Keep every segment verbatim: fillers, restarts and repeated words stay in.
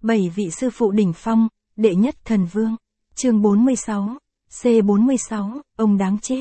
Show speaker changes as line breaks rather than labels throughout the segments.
Bảy vị sư phụ đỉnh phong, đệ nhất thần vương. Chương bốn mươi sáu, C bốn mươi sáu, ông đáng chết.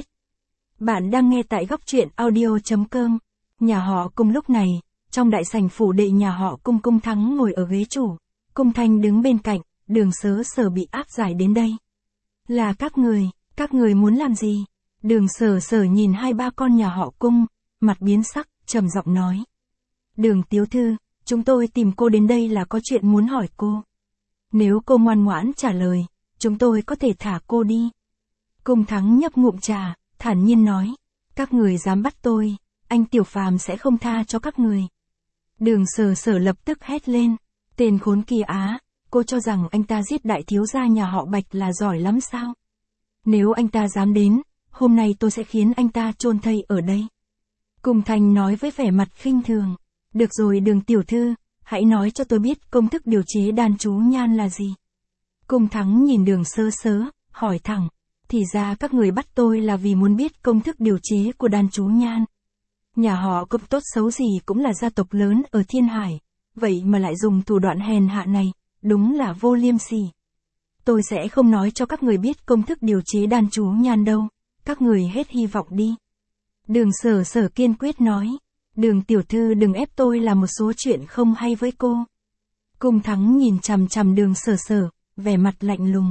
Bạn đang nghe tại góc truyện audio chấm com. Nhà họ Cung lúc này, trong đại sảnh phủ đệ nhà họ Cung, Cung Thắng ngồi ở ghế chủ, Cung Thanh đứng bên cạnh, Đường Sớ Sở bị áp giải đến đây. Là các người, các người muốn làm gì? Đường Sở Sở nhìn hai ba con nhà họ Cung, mặt biến sắc, trầm giọng nói. Đường tiểu thư, chúng tôi tìm cô đến đây là có chuyện muốn hỏi cô. Nếu cô ngoan ngoãn trả lời, chúng tôi có thể thả cô đi. Cung Thắng nhấp ngụm trà, thản nhiên nói, các người dám bắt tôi, anh Tiểu Phàm sẽ không tha cho các người. Đường Sở Sở lập tức hét lên, tên khốn kia á, cô cho rằng anh ta giết đại thiếu gia nhà họ Bạch là giỏi lắm sao? Nếu anh ta dám đến, hôm nay tôi sẽ khiến anh ta chôn thây ở đây. Cung Thanh nói với vẻ mặt khinh thường, được rồi Đường tiểu thư, hãy nói cho tôi biết công thức điều chế đan chú nhan là gì. Cung Thắng nhìn Đường Sớ Sớ, hỏi thẳng, thì ra các người bắt tôi là vì muốn biết công thức điều chế của đan chú nhan. Nhà họ Cung tốt xấu gì cũng là gia tộc lớn ở Thiên Hải, vậy mà lại dùng thủ đoạn hèn hạ này, đúng là vô liêm sỉ. Tôi sẽ không nói cho các người biết công thức điều chế đan chú nhan đâu, các người hết hy vọng đi. Đường Sở Sở kiên quyết nói, Đường tiểu thư đừng ép tôi làm một số chuyện không hay với cô. Cung Thắng nhìn chằm chằm Đường Sở Sở, vẻ mặt lạnh lùng.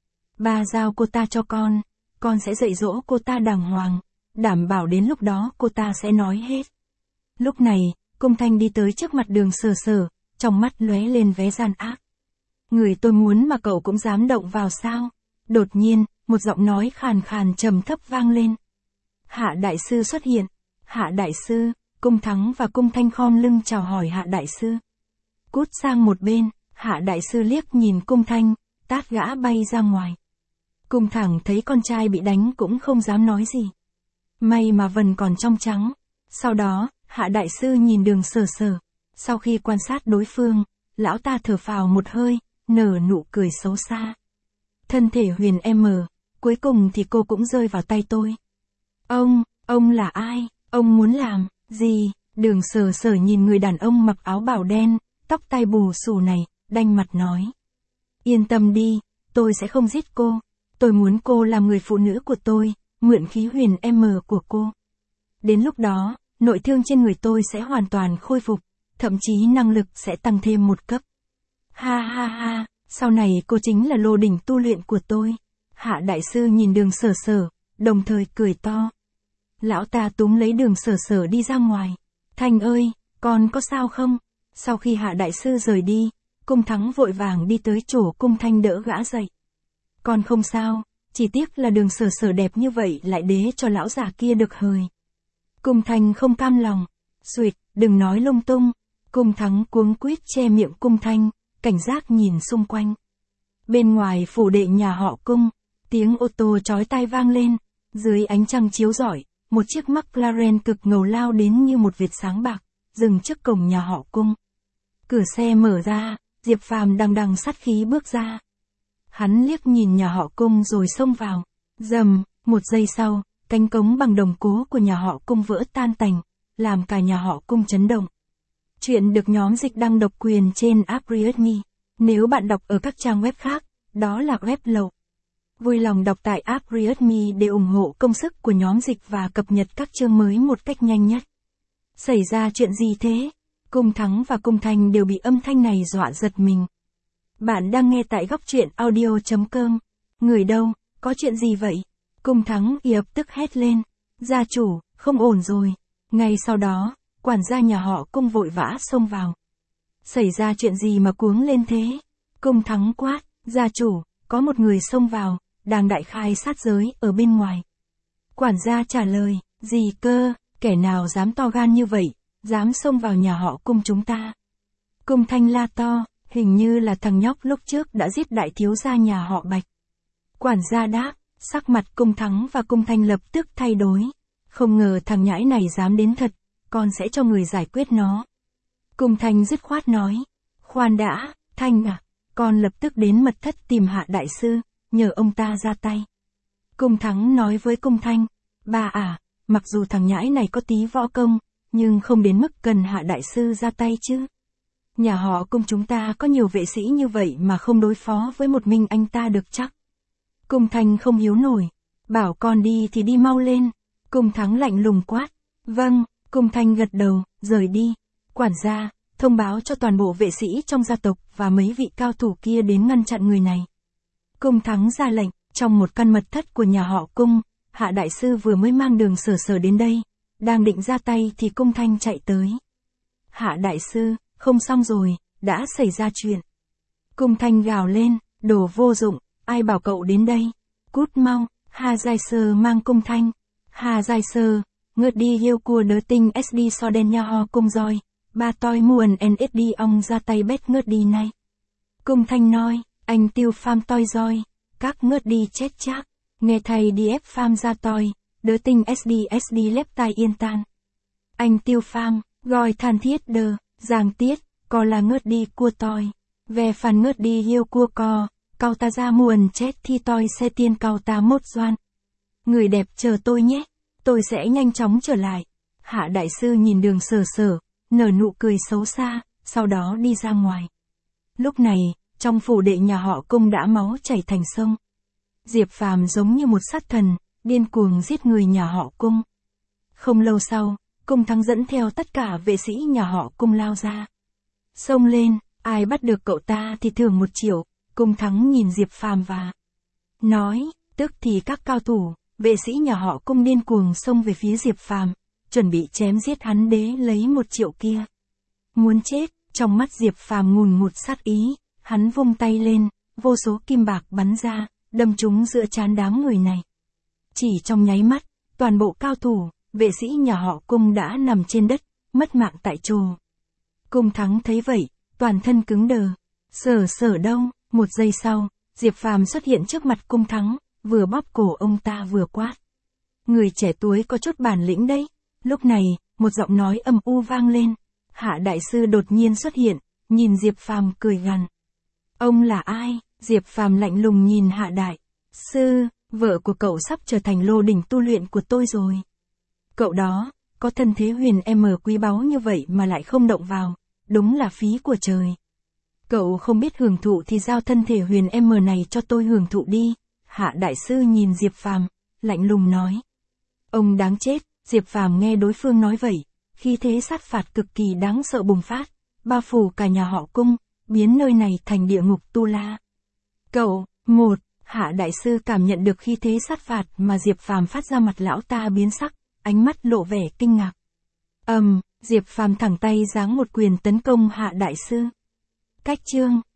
Ba giao cô ta cho con, con sẽ dạy dỗ cô ta đàng hoàng, đảm bảo đến lúc đó cô ta sẽ nói hết. Lúc này, Cung Thanh đi tới trước mặt Đường Sở Sở, trong mắt lóe lên vé gian ác. Người tôi muốn mà cậu cũng dám động vào sao? Đột nhiên, một giọng nói khàn khàn trầm thấp vang lên. Hạ đại sư xuất hiện. Hạ đại sư, Cung Thắng và Cung Thanh khom lưng chào hỏi Hạ đại sư. Cút sang một bên, Hạ đại sư liếc nhìn Cung Thanh, tát gã bay ra ngoài. Cung Thắng thấy con trai bị đánh cũng không dám nói gì. May mà vần còn trong trắng. Sau đó, Hạ đại sư nhìn Đường Sở Sở. Sau khi quan sát đối phương, lão ta thở phào một hơi, nở nụ cười xấu xa. Thân thể Huyền em, cuối cùng thì cô cũng rơi vào tay tôi. Ông, ông là ai? Ông muốn làm gì? Đường Sở Sở nhìn người đàn ông mặc áo bảo đen, tóc tai bù xù này, đanh mặt nói. Yên tâm đi, tôi sẽ không giết cô. Tôi muốn cô làm người phụ nữ của tôi, mượn khí Huyền em của cô. Đến lúc đó, nội thương trên người tôi sẽ hoàn toàn khôi phục, thậm chí năng lực sẽ tăng thêm một cấp. Ha ha ha, sau này cô chính là lô đỉnh tu luyện của tôi. Hạ đại sư nhìn Đường Sở Sở, đồng thời cười to. Lão ta túm lấy Đường Sở Sở đi ra ngoài. Thanh ơi, con có sao không? Sau khi Hạ đại sư rời đi, Cung Thắng vội vàng đi tới chỗ Cung Thanh đỡ gã dậy. Con không sao, chỉ tiếc là Đường Sở Sở đẹp như vậy lại đế cho lão già kia được hời. Cung Thanh không cam lòng. Xuyệt, đừng nói lung tung. Cung Thắng cuống quýt che miệng Cung Thanh, cảnh giác nhìn xung quanh. Bên ngoài phủ đệ nhà họ Cung, tiếng ô tô chói tai vang lên, dưới ánh trăng chiếu rọi, một chiếc McLaren cực ngầu lao đến như một vệt sáng bạc, dừng trước cổng nhà họ Cung. Cửa xe mở ra, Diệp Phàm đằng đằng sát khí bước ra. Hắn liếc nhìn nhà họ Cung rồi xông vào. Rầm, một giây sau, cánh cống bằng đồng cố của nhà họ Cung vỡ tan tành, làm cả nhà họ Cung chấn động. Chuyện được nhóm dịch đăng độc quyền trên app Readme. Nếu bạn đọc ở các trang web khác, đó là web lậu. Vui lòng đọc tại app Readme để ủng hộ công sức của nhóm dịch và cập nhật các chương mới một cách nhanh nhất. Xảy ra chuyện gì thế? Cung Thắng và Cung Thanh đều bị âm thanh này dọa giật mình. Bạn đang nghe tại góc truyện audio chấm com. Người đâu, có chuyện gì vậy? Cung Thắng lập tức hét lên. Gia chủ, không ổn rồi. Ngay sau đó, quản gia nhà họ Cung vội vã xông vào. Xảy ra chuyện gì mà cuống lên thế? Cung Thắng quát, gia chủ, có một người xông vào, đang đại khai sát giới ở bên ngoài. Quản gia trả lời, gì cơ, kẻ nào dám to gan như vậy, dám xông vào nhà họ Cung chúng ta. Cung Thanh la to, hình như là thằng nhóc lúc trước đã giết đại thiếu gia nhà họ Bạch. Quản gia đáp, sắc mặt Cung Thắng và Cung Thanh lập tức thay đổi. Không ngờ thằng nhãi này dám đến thật, con sẽ cho người giải quyết nó. Cung Thanh dứt khoát nói, khoan đã, Thanh à, con lập tức đến mật thất tìm Hạ đại sư, nhờ ông ta ra tay. Cung Thắng nói với Cung Thanh, ba à, mặc dù thằng nhãi này có tí võ công, nhưng không đến mức cần Hạ đại sư ra tay chứ. Nhà họ Cung chúng ta có nhiều vệ sĩ như vậy mà không đối phó với một mình anh ta được chắc. Cung Thanh không hiếu nổi. Bảo con đi thì đi mau lên. Cung Thắng lạnh lùng quát. Vâng, Cung Thanh gật đầu, rời đi. Quản gia, thông báo cho toàn bộ vệ sĩ trong gia tộc và mấy vị cao thủ kia đến ngăn chặn người này. Cung Thắng ra lệnh, trong một căn mật thất của nhà họ Cung, Hạ đại sư vừa mới mang Đường Sở Sở đến đây, đang định ra tay thì Cung Thanh chạy tới. Hạ đại sư, không xong rồi, đã xảy ra chuyện. Cung Thanh gào lên, đồ vô dụng, ai bảo cậu đến đây? Cút mau. Hà Giai Sơ mang Cung Thanh. Hà Giai Sơ, ngợt đi yêu cua đớ tinh ét đê so đen nha ho cung roi, ba toi muôn en ét đê ông ra tay bét ngớt đi này. Cung Thanh nói, anh tiêu pham toi roi, các ngớt đi chết chắc, nghe thầy đi ép pham ra toi, đớ tinh ét đê ét đê lép tai yên tan. Anh tiêu pham, gọi than thiết đờ, giang tiết, co là ngớt đi cua toi, về phàn ngớt đi yêu cua co. Cao ta ra muôn chết thi toi xe tiên cao ta mốt doan. Người đẹp chờ tôi nhé, tôi sẽ nhanh chóng trở lại. Hạ đại sư nhìn Đường Sở Sở, nở nụ cười xấu xa, sau đó đi ra ngoài. Lúc này, trong phủ đệ nhà họ Cung đã máu chảy thành sông. Diệp Phàm giống như một sát thần, điên cuồng giết người nhà họ Cung. Không lâu sau, Cung Thắng dẫn theo tất cả vệ sĩ nhà họ Cung lao ra. Xông lên, ai bắt được cậu ta thì thưởng một triệu. Cung Thắng nhìn Diệp Phàm và nói, tức thì các cao thủ, vệ sĩ nhà họ Cung điên cuồng xông về phía Diệp Phàm, chuẩn bị chém giết hắn đế lấy một triệu kia. Muốn chết, trong mắt Diệp Phàm ngùn ngụt sát ý, hắn vung tay lên, vô số kim bạc bắn ra, đâm trúng giữa trán đám người này. Chỉ trong nháy mắt, toàn bộ cao thủ, vệ sĩ nhà họ Cung đã nằm trên đất, mất mạng tại chỗ. Cung Thắng thấy vậy, toàn thân cứng đờ. Sở Sở đâu? Một giây sau, Diệp Phàm xuất hiện trước mặt Cung Thắng, vừa bóp cổ ông ta vừa quát. Người trẻ tuổi có chút bản lĩnh đấy. Lúc này, một giọng nói âm u vang lên. Hạ đại sư đột nhiên xuất hiện, nhìn Diệp Phàm cười gằn. Ông là ai? Diệp Phàm lạnh lùng nhìn Hạ đại sư, vợ của cậu sắp trở thành lô đỉnh tu luyện của tôi rồi. Cậu đó, có thân thế huyền em quý báu như vậy mà lại không động vào, đúng là phí của trời. Cậu không biết hưởng thụ thì giao thân thể huyền em này cho tôi hưởng thụ đi. Hạ đại sư nhìn Diệp Phàm, lạnh lùng nói. Ông đáng chết. Diệp Phàm nghe đối phương nói vậy, khí thế sát phạt cực kỳ đáng sợ bùng phát, bao phủ cả nhà họ Cung, biến nơi này thành địa ngục tu la. Cậu, một, Hạ đại sư cảm nhận được khí thế sát phạt mà Diệp Phàm phát ra, mặt lão ta biến sắc, ánh mắt lộ vẻ kinh ngạc. Ầm, um, Diệp Phàm thẳng tay giáng một quyền tấn công Hạ đại sư. Cách chương